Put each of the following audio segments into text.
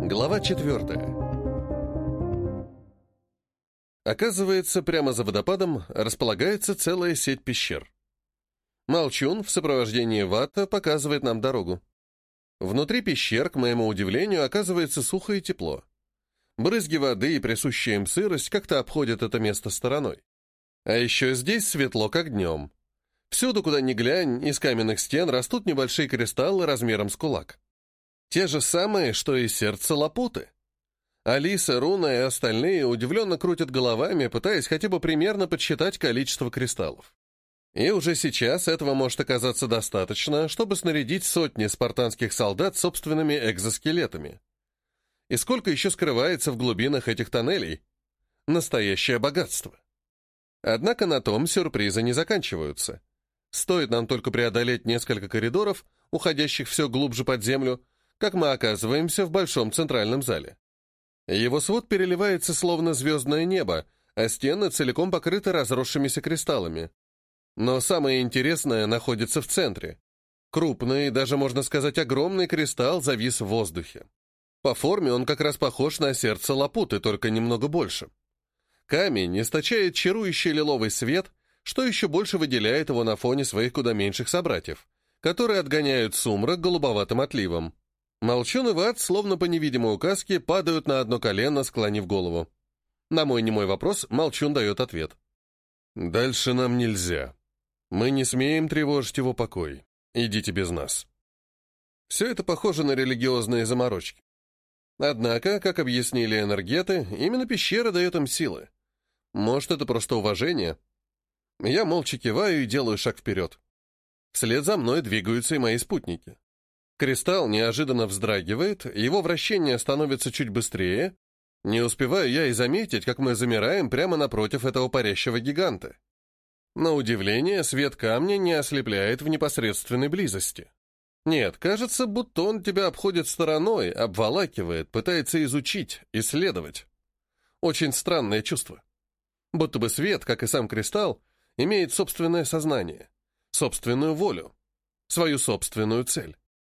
Глава 4. Оказывается, прямо за водопадом располагается целая сеть пещер. Молчун в сопровождении Ватта показывает нам дорогу. Внутри пещер, к моему удивлению, оказывается сухо и тепло. Брызги воды и присущая им сырость как-то обходят это место стороной. А еще здесь светло, как днем. Всюду, куда ни глянь, из каменных стен растут небольшие кристаллы размером с кулак. Те же самые, что и сердце Лапуты. Алиса, Руна и остальные удивленно крутят головами, пытаясь хотя бы примерно подсчитать количество кристаллов. И уже сейчас этого может оказаться достаточно, чтобы снарядить сотни спартанских солдат собственными экзоскелетами. И сколько еще скрывается в глубинах этих тоннелей? Настоящее богатство. Однако на том сюрпризы не заканчиваются. Стоит нам только преодолеть несколько коридоров, уходящих все глубже под землю, как мы оказываемся в большом центральном зале. Его свод переливается словно звездное небо, а стены целиком покрыты разросшимися кристаллами. Но самое интересное находится в центре. Крупный, даже можно сказать огромный кристалл завис в воздухе. По форме он как раз похож на сердце Лапуты, только немного больше. Камень источает чарующий лиловый свет, что еще больше выделяет его на фоне своих куда меньших собратьев, которые отгоняют сумрак голубоватым отливом. Молчун и Ватт, словно по невидимой указке, падают на одно колено, склонив голову. На мой немой вопрос Молчун дает ответ. «Дальше нам нельзя. Мы не смеем тревожить его покой. Идите без нас». Все это похоже на религиозные заморочки. Однако, как объяснили энергеты, именно пещера дает им силы. Может, это просто уважение? Я молча киваю и делаю шаг вперед. Вслед за мной двигаются и мои спутники. Кристалл неожиданно вздрагивает, его вращение становится чуть быстрее. Не успеваю я и заметить, как мы замираем прямо напротив этого парящего гиганта. На удивление, свет камня не ослепляет в непосредственной близости. Нет, кажется, будто он тебя обходит стороной, обволакивает, пытается изучить, исследовать. Очень странное чувство. Будто бы свет, как и сам кристалл, имеет собственное сознание, собственную волю, свою собственную цель.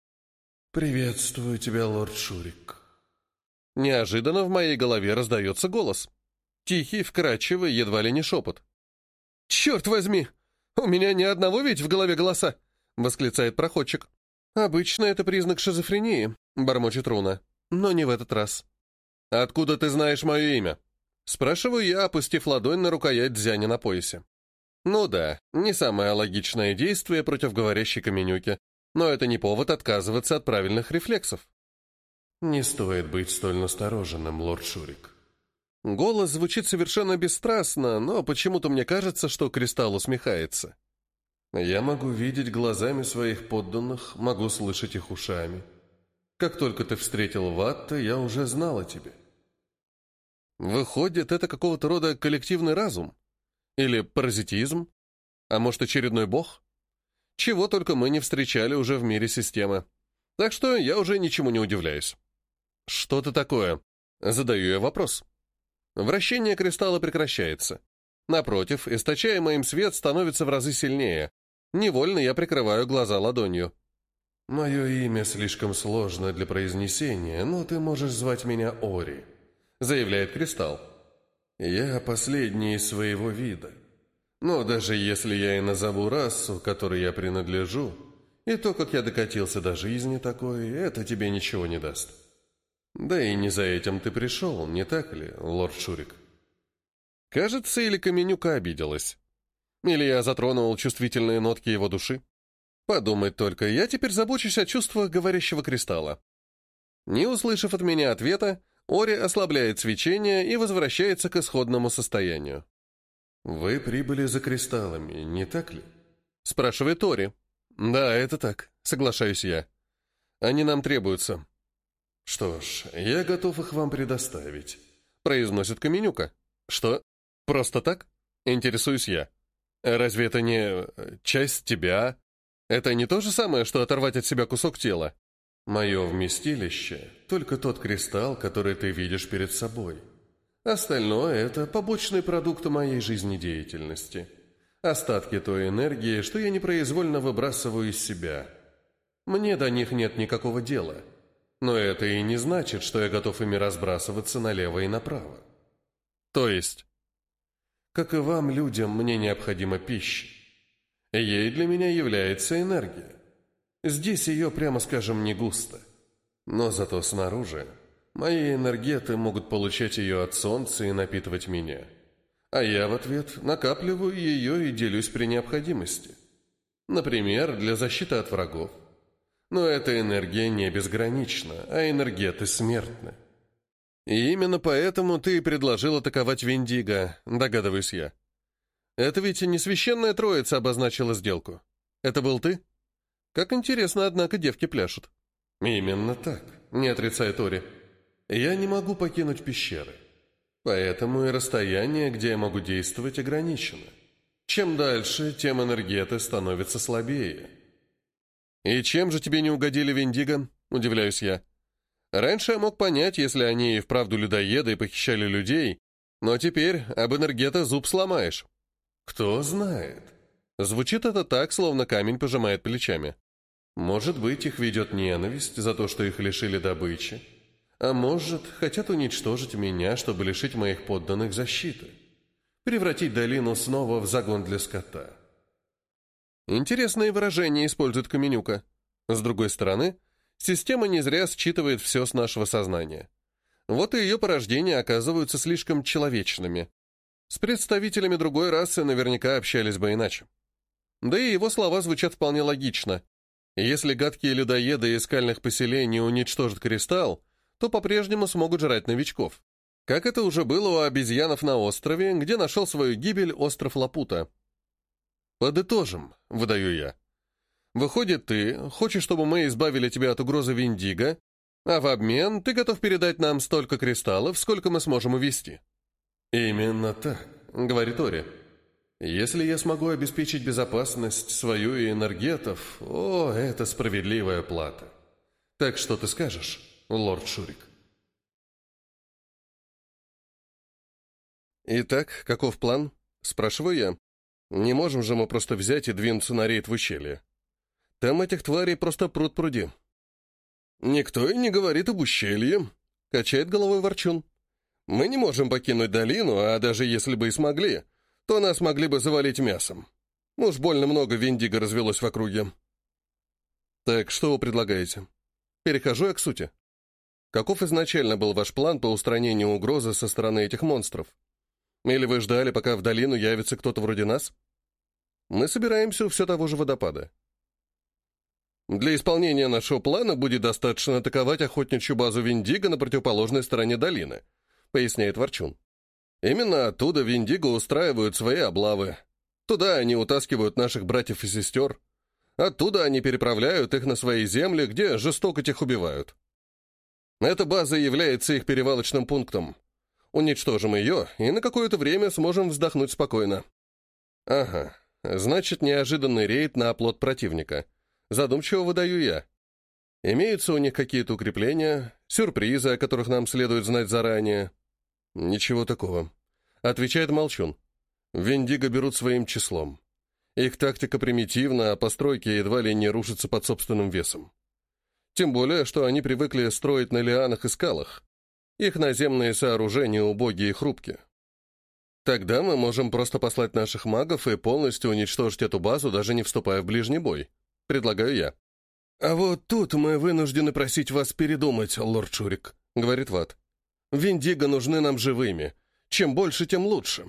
«Приветствую тебя, лорд Шурик». Неожиданно в моей голове раздается голос. Тихий, вкрадчивый, едва ли не шепот. «Черт возьми! У меня ни одного ведь в голове голоса!» — восклицает проходчик. «Обычно это признак шизофрении», — бормочет Руна. «Но не в этот раз». «Откуда ты знаешь мое имя?» — спрашиваю я, опустив ладонь на рукоять дзяня на поясе. Ну да, не самое логичное действие против говорящей каменюки, но это не повод отказываться от правильных рефлексов. «Не стоит быть столь настороженным, лорд Шурик». Голос звучит совершенно бесстрастно, но почему-то мне кажется, что кристалл усмехается. «Я могу видеть глазами своих подданных, могу слышать их ушами. Как только ты встретил Ватта, я уже знал о тебе». Выходит, это какого-то рода коллективный разум? Или паразитизм? А может, очередной бог? Чего только мы не встречали уже в мире системы. Так что я уже ничему не удивляюсь. Что-то такое? Задаю я вопрос. Вращение кристалла прекращается. Напротив, источаемый им свет становится в разы сильнее. Невольно я прикрываю глаза ладонью. «Мое имя слишком сложно для произнесения, но ты можешь звать меня Ори», — заявляет кристалл. «Я последний из своего вида. Но даже если я и назову расу, которой я принадлежу, и то, как я докатился до жизни такой, это тебе ничего не даст. Да и не за этим ты пришел, не так ли, лорд Шурик?» Кажется, или Каменюка обиделась. Или я затронул чувствительные нотки его души. Подумать только, я теперь забочусь о чувствах говорящего кристалла. Не услышав от меня ответа, Ори ослабляет свечение и возвращается к исходному состоянию. «Вы прибыли за кристаллами, не так ли?» — спрашивает Ори. «Да, это так», — соглашаюсь я. «Они нам требуются». «Что ж, я готов их вам предоставить», — произносит Каменюка. «Что? Просто так?» — интересуюсь я. «Разве это не часть тебя? Это не то же самое, что оторвать от себя кусок тела?» «Мое вместилище — только тот кристалл, который ты видишь перед собой. Остальное — это побочный продукт моей жизнедеятельности. Остатки той энергии, что я непроизвольно выбрасываю из себя. Мне до них нет никакого дела. но это и не значит, что я готов ими разбрасываться налево и направо. То есть? Как и вам, людям, мне необходима пища. Ей для меня является энергия. Здесь ее, прямо скажем, не густо. Но зато снаружи мои энергеты могут получать ее от солнца и напитывать меня. А я в ответ накапливаю ее и делюсь при необходимости. Например, для защиты от врагов. Но эта энергия не безгранична, а энергеты смертны. И именно поэтому ты и предложил атаковать Виндиго, догадываюсь я. Это ведь не священная троица обозначила сделку. Это был ты? Как интересно, однако, девки пляшут. Именно так, не отрицает Ори. Я не могу покинуть пещеры. Поэтому и расстояние, где я могу действовать, ограничено. Чем дальше, тем энергеты становятся слабее. И чем же тебе не угодили Виндиго? Удивляюсь я. Раньше я мог понять, если они и вправду людоеды и похищали людей, но теперь об энергета зуб сломаешь. Кто знает. Звучит это так, словно камень пожимает плечами. Может быть, их ведет ненависть за то, что их лишили добычи. А может, хотят уничтожить меня, чтобы лишить моих подданных защиты. Превратить долину снова в загон для скота. Интересные выражения использует Каменюка. С другой стороны, система не зря считывает все с нашего сознания. Вот и ее порождения оказываются слишком человечными. С представителями другой расы наверняка общались бы иначе. Да и его слова звучат вполне логично. Если гадкие людоеды из скальных поселений уничтожат кристалл, то по-прежнему смогут жрать новичков. Как это уже было у обезьянов на острове, где нашел свою гибель остров Лапута. «Подытожим», — выдаю я. «Выходит, ты хочешь, чтобы мы избавили тебя от угрозы Виндиго, а в обмен ты готов передать нам столько кристаллов, сколько мы сможем увезти». «Именно так», — говорит Ори. «Если я смогу обеспечить безопасность свою и энергетов, это справедливая плата. Так что ты скажешь, лорд Шурик?» «Итак, каков план?» — спрашиваю я. «Не можем же мы просто взять и двинуться на рейд в ущелье. Там этих тварей просто пруд пруди». «Никто и не говорит об ущелье», — качает головой Ворчун. «Мы не можем покинуть долину, а даже если бы и смогли, то нас могли бы завалить мясом. Уж больно много Виндиго развелось в округе». «Так что вы предлагаете?» Перехожу я к сути. Каков изначально был ваш план по устранению угрозы со стороны этих монстров? Или вы ждали, пока в долину явится кто-то вроде нас? Мы собираемся у все того же водопада. Для исполнения нашего плана будет достаточно атаковать охотничью базу Виндиго на противоположной стороне долины, поясняет Ворчун. Именно оттуда Виндиго устраивают свои облавы. Туда они утаскивают наших братьев и сестер. Оттуда они переправляют их на свои земли, где жестоко тех убивают. Эта база является их перевалочным пунктом. Уничтожим ее, и на какое-то время сможем вздохнуть спокойно. Ага, значит, неожиданный рейд на оплот противника. Задумчиво выдаю я. Имеются у них какие-то укрепления, сюрпризы, о которых нам следует знать заранее? Ничего такого. Отвечает Молчун. Виндиго берут своим числом. Их тактика примитивна, а постройки едва ли не рушатся под собственным весом. Тем более, что они привыкли строить на лианах и скалах. Их наземные сооружения убогие и хрупкие. Тогда мы можем просто послать наших магов и полностью уничтожить эту базу, даже не вступая в ближний бой. Предлагаю я. «А вот тут мы вынуждены просить вас передумать, лорд Шурик», — говорит Ват. «Виндиго нужны нам живыми. Чем больше, тем лучше».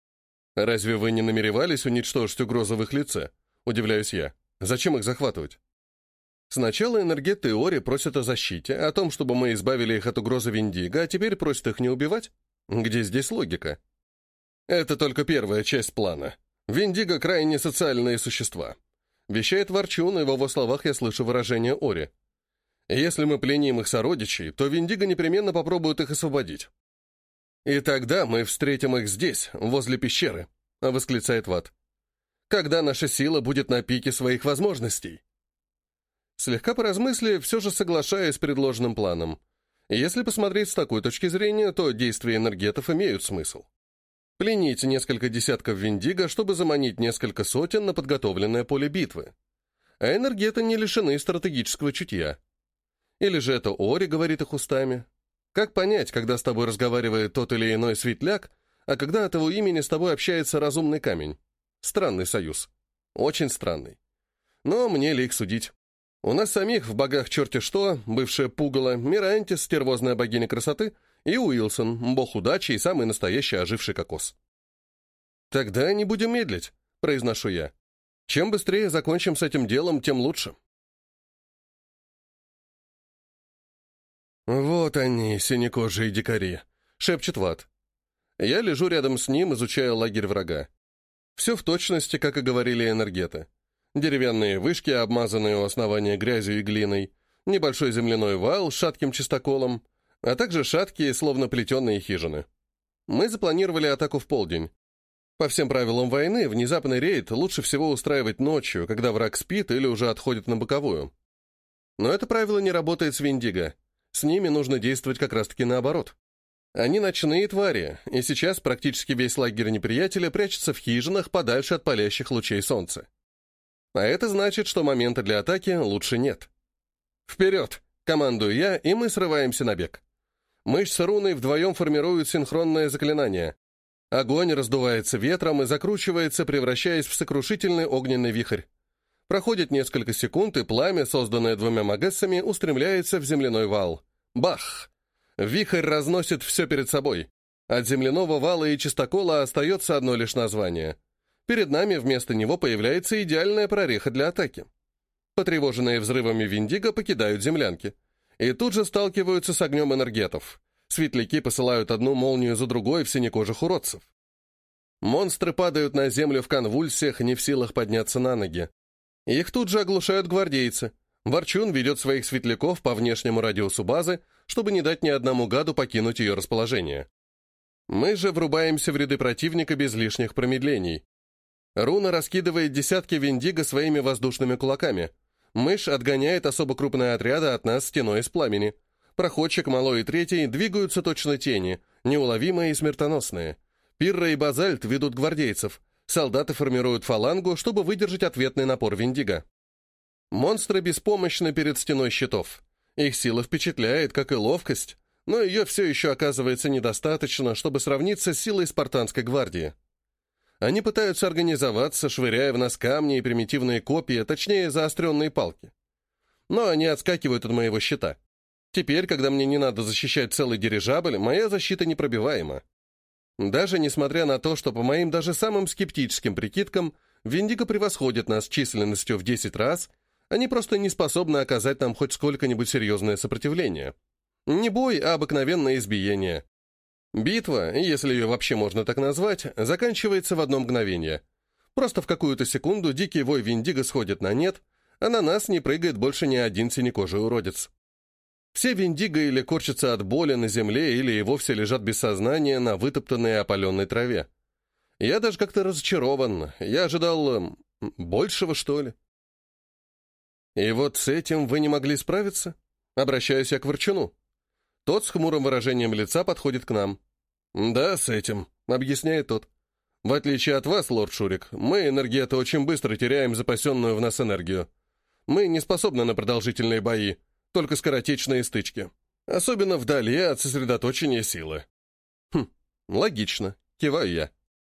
«Разве вы не намеревались уничтожить угрозу в их лице?» — удивляюсь я. «Зачем их захватывать?» Сначала Энергет и Ори просят о защите, о том, чтобы мы избавили их от угрозы Виндиго, а теперь просят их не убивать? Где здесь логика? Это только первая часть плана. Виндиго — крайне социальные существа. Вещает Ворчун, и в его словах я слышу выражение Ори. Если мы пленим их сородичей, то Виндиго непременно попробуют их освободить. «И тогда мы встретим их здесь, возле пещеры», — восклицает Ват. «Когда наша сила будет на пике своих возможностей». Слегка поразмыслив, все же соглашаюсь с предложенным планом. Если посмотреть с такой точки зрения, то действия энергетов имеют смысл. Пленить несколько десятков Виндиго, чтобы заманить несколько сотен на подготовленное поле битвы. А энергеты не лишены стратегического чутья. Или же это Ори говорит их устами? Как понять, когда с тобой разговаривает тот или иной светляк, а когда от его имени с тобой общается разумный камень? Странный союз. Очень странный. Но мне ли их судить? У нас самих в богах черти что, бывшая пугало, Мирантис, стервозная богиня красоты, и Уилсон, бог удачи и самый настоящий оживший кокос. «Тогда не будем медлить», — произношу я. «Чем быстрее закончим с этим делом, тем лучше». «Вот они, синекожие дикари», — шепчет Ват. Я лежу рядом с ним, изучая лагерь врага. Все в точности, как и говорили энергеты. Деревянные вышки, обмазанные у основания грязью и глиной, небольшой земляной вал с шатким чистоколом, а также шаткие, словно плетеные хижины. Мы запланировали атаку в полдень. По всем правилам войны, внезапный рейд лучше всего устраивать ночью, когда враг спит или уже отходит на боковую. Но это правило не работает с Виндиго. С ними нужно действовать как раз-таки наоборот. Они ночные твари, и сейчас практически весь лагерь неприятеля прячется в хижинах подальше от палящих лучей солнца. А это значит, что момента для атаки лучше нет. «Вперед!» — командую я, и мы срываемся на бег. Мышь с руной вдвоем формируют синхронное заклинание. Огонь раздувается ветром и закручивается, превращаясь в сокрушительный огненный вихрь. Проходит несколько секунд, и пламя, созданное двумя магессами, устремляется в земляной вал. Бах! Вихрь разносит все перед собой. От земляного вала и чистокола остается одно лишь название. Перед нами вместо него появляется идеальная прореха для атаки. Потревоженные взрывами Виндиго покидают землянки. И тут же сталкиваются с огнем энергетов. Светляки посылают одну молнию за другой в синекожих уродцев. Монстры падают на землю в конвульсиях, не в силах подняться на ноги. Их тут же оглушают гвардейцы. Ворчун ведет своих светляков по внешнему радиусу базы, чтобы не дать ни одному гаду покинуть ее расположение. Мы же врубаемся в ряды противника без лишних промедлений. Руна раскидывает десятки Виндиго своими воздушными кулаками. Мышь отгоняет особо крупные отряды от нас стеной из пламени. Проходчик, Малой и Третий двигаются точно тени, неуловимые и смертоносные. Пирра и Базальт ведут гвардейцев. Солдаты формируют фалангу, чтобы выдержать ответный напор Виндиго. Монстры беспомощны перед стеной щитов. Их сила впечатляет, как и ловкость, но ее все еще оказывается недостаточно, чтобы сравниться с силой спартанской гвардии. Они пытаются организоваться, швыряя в нас камни и примитивные копья, точнее, заостренные палки. Но они отскакивают от моего щита. Теперь, когда мне не надо защищать целый дирижабль, моя защита непробиваема. Даже несмотря на то, что по моим даже самым скептическим прикидкам Виндиго превосходят нас численностью в 10 раз, они просто не способны оказать нам хоть сколько-нибудь серьезное сопротивление. Не бой, а обыкновенное избиение. Битва, если ее вообще можно так назвать, заканчивается в одно мгновение. Просто в какую-то секунду дикий вой Виндиго сходит на нет, а на нас не прыгает больше ни один синекожий уродец. Все Виндиго или корчатся от боли на земле, или и вовсе лежат без сознания на вытоптанной и опаленной траве. Я даже как-то разочарован. Я ожидал большего, что ли. И вот с этим вы не могли справиться? Обращаюсь я к Ворчуну. Тот с хмурым выражением лица подходит к нам. «Да, с этим», — объясняет тот. «В отличие от вас, лорд Шурик, мы, энергеты, очень быстро теряем запасенную в нас энергию. Мы не способны на продолжительные бои, только скоротечные стычки. Особенно вдали от сосредоточения силы». Логично, киваю я.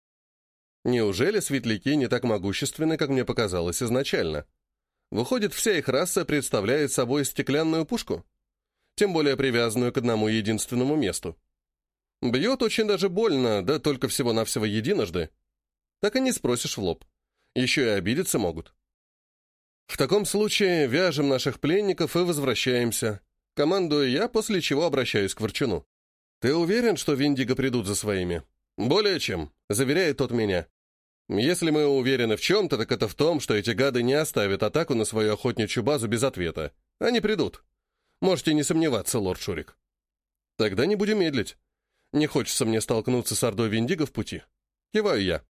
Неужели светляки не так могущественны, как мне показалось изначально? Выходит, вся их раса представляет собой стеклянную пушку? Тем более привязанную к одному единственному месту. Бьет очень даже больно, да только всего-навсего единожды. Так и не спросишь в лоб. Еще и обидеться могут. В таком случае вяжем наших пленников и возвращаемся. Командую я, после чего обращаюсь к Ворчуну. «Ты уверен, что Виндиго придут за своими?» «Более чем», — заверяет тот меня. «Если мы уверены в чем-то, так это в том, что эти гады не оставят атаку на свою охотничью базу без ответа. Они придут. Можете не сомневаться, лорд Шурик». «Тогда не будем медлить. Не хочется мне столкнуться с ордой Виндиго в пути». Киваю я.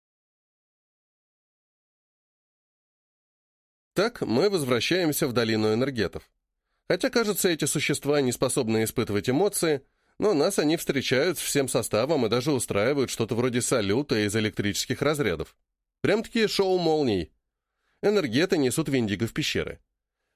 Так мы возвращаемся в долину энергетов. Хотя, кажется, эти существа не способны испытывать эмоции, но нас они встречают всем составом и даже устраивают что-то вроде салюта из электрических разрядов. Прям-таки шоу молний. Энергеты несут Виндиго в пещеры.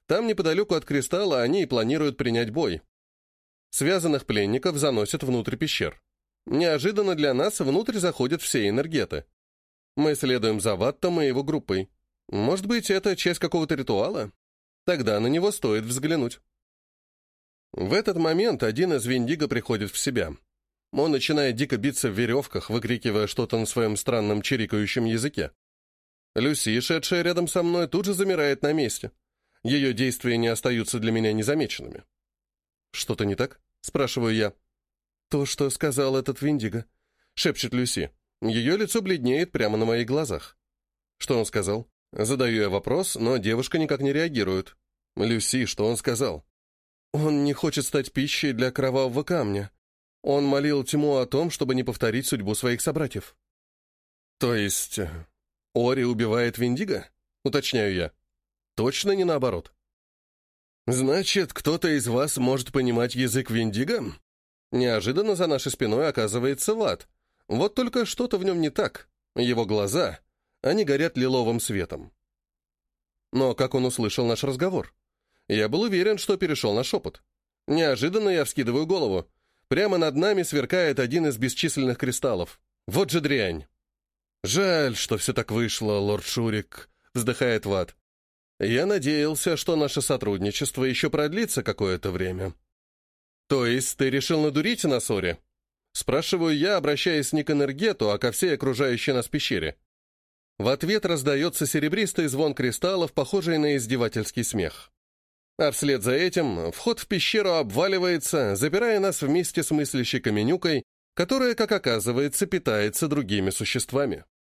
Там неподалеку от кристалла они и планируют принять бой. Связанных пленников заносят внутрь пещер. Неожиданно для нас внутрь заходят все энергеты. Мы следуем за Ваттом и его группой. Может быть, это часть какого-то ритуала? Тогда на него стоит взглянуть. В этот момент один из Виндиго приходит в себя. Он начинает дико биться в веревках, выкрикивая что-то на своем странном чирикающем языке. Люси, шедшая рядом со мной, тут же замирает на месте. Ее действия не остаются для меня незамеченными. «Что-то не так?» — спрашиваю я. «То, что сказал этот Виндиго», — шепчет Люси. Ее лицо бледнеет прямо на моих глазах. «Что он сказал?» Задаю я вопрос, но девушка никак не реагирует. «Люси, что он сказал?» «Он не хочет стать пищей для кровавого камня. Он молил тьму о том, чтобы не повторить судьбу своих собратьев». «То есть Ори убивает Виндиго?» — уточняю я. «Точно не наоборот?» «Значит, кто-то из вас может понимать язык Виндиго?» Неожиданно за нашей спиной оказывается Ват. Вот только что-то в нем не так. Его глаза, они горят лиловым светом. Но как он услышал наш разговор? Я был уверен, что перешел на шепот. Неожиданно я вскидываю голову. Прямо над нами сверкает один из бесчисленных кристаллов. Вот же дрянь. «Жаль, что все так вышло, лорд Шурик», — вздыхает Ват. «Я надеялся, что наше сотрудничество еще продлится какое-то время». «То есть ты решил надурить нас, Ори?» Спрашиваю я, обращаясь не к энергету, а ко всей окружающей нас пещере. В ответ раздается серебристый звон кристаллов, похожий на издевательский смех. А вслед за этим вход в пещеру обваливается, запирая нас вместе с мыслящей каменюкой, которая, как оказывается, питается другими существами.